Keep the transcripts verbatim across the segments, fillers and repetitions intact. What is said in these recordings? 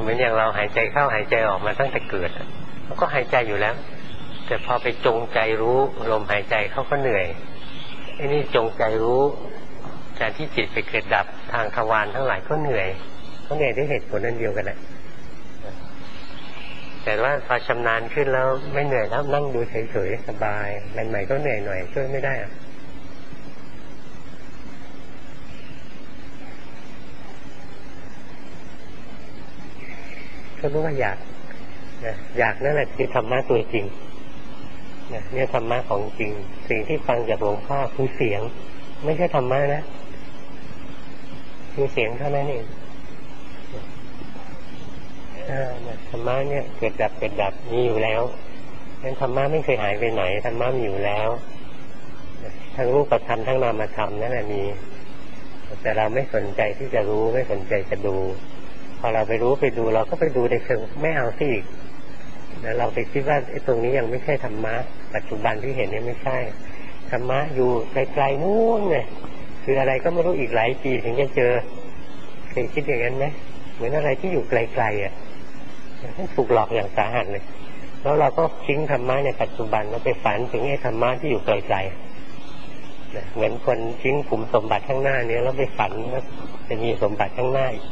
มือนอย่างเราหายใจเข้าหายใจออกมาตั้งแต่เกิดเราก็หายใจอยู่แล้วแต่พอไปจงใจรู้ลมหายใจเขาก็เหนื่อยไอ้นี่จงใจรู้การที่จิตไปเกิดดับทางทวารทั้งหลายก็เหนื่อยก็เหนื่อยด้วยเหตุผลนั่นเดียวกันแหละแต่ว่าพอชำนาญขึ้นแล้วไม่เหนื่อยแล้วนั่งดูเฉยๆสบายใหม่ๆก็เหนื่อยหน่อยช่วยไม่ได้อะก็รู้ว่าอยากนะอยากนั่นแหละคือธรรมะตัวจริงนะเนี่ยธรรมะของจริงสิ่งที่ฟังจากหลวงพ่อคือเสียงไม่ใช่ธรรมะนะคือเสียงเท่านั้นเองธรรมะเนี่ยเกิดดับเกิดดับมีอยู่แล้วนั้นธรรมะไม่เคยหายไปไหนธรรมะมีอยู่แล้วทั้งรูปธรรมทั้งนามธรรมนั่นแหละมีแต่เราไม่สนใจที่จะรู้ไม่สนใจจะดูพอเราไปรู้ไปดูเราก็ไปดูในเชิงไม่เอาสิอีกแล้วเราไปคิดว่าไอ้ตรงนี้ยังไม่ใช่ธรรมะปัจจุบันที่เห็นนี่ไม่ใช่ธรรมะอยู่ไกลๆนู้นเลยคืออะไรก็ไม่รู้อีกหลายปีถึงจะเจอเคยคิดอย่างนั้นไหมเหมือนอะไรที่อยู่ไกลๆอ่ะถูกหลอกอย่างสาหัสเลยแล้วเราก็ทิ้งธรรมะในปัจจุบันแล้วไปฝันถึงไอ้ธรรมะที่อยู่ไกลๆเหมือนคนทิ้งขุมสมบัติข้างหน้านี้แล้วไปฝันว่าจะมีสมบัติข้างหน้าอีก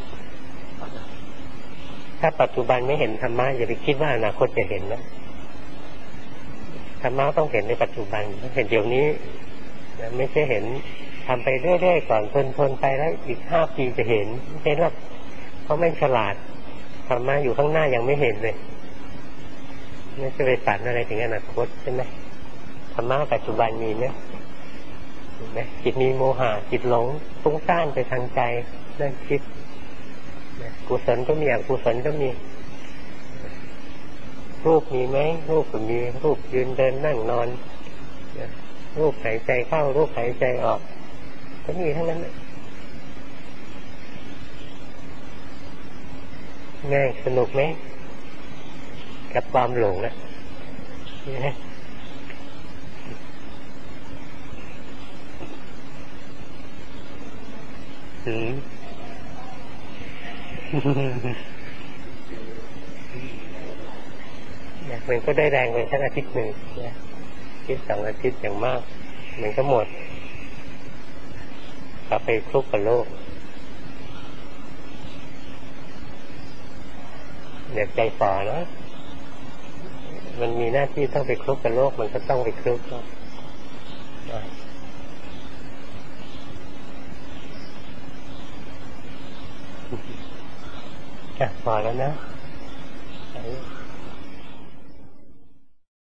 ถ้าปัจจุบันไม่เห็นธรรมะอย่าไปคิดว่าอนาคตจะเห็นนะธรรมะต้องเห็นในปัจจุบันเห็นเดี๋ยวนี้ไม่ใช่เห็นทำไปเรื่อยๆก่อนทนๆไปแล้วอีกห้าปีจะเห็นไม่ใช่หรอกเพราะไม่ฉลาดธรรมะอยู่ข้างหน้ายังไม่เห็นเลยไม่ใช่ไปฝันอะไรถึงอนาคตใช่ไหมธรรมะปัจจุบันมีไหมเห็นไหมจิตมีโมหะจิตหลงฟุ้งซ่านไปทางใจเรื่องคิดกุศลก็มีอกุศลก็มีรูปมีไหมรูปก็มีรูปยืนเดินนั่งนอนรูปหายใจเข้ารูปหายใจออกก็มีทั้งนั้นง่ายสนุกไหมกับความหลงนะอืมมันก็ได้แรงไปสักอาทิตย์หนึ่งนะคิดสองอาทิตย์อย่างมากมันก็หมดกลับไปคลุกกับโลกเดี๋ยวใจฝ่อนะมันมีหน้าที่ต้องไปคลุกกับโลกมันก็ต้องไปคลุกนะพอแล้วนะ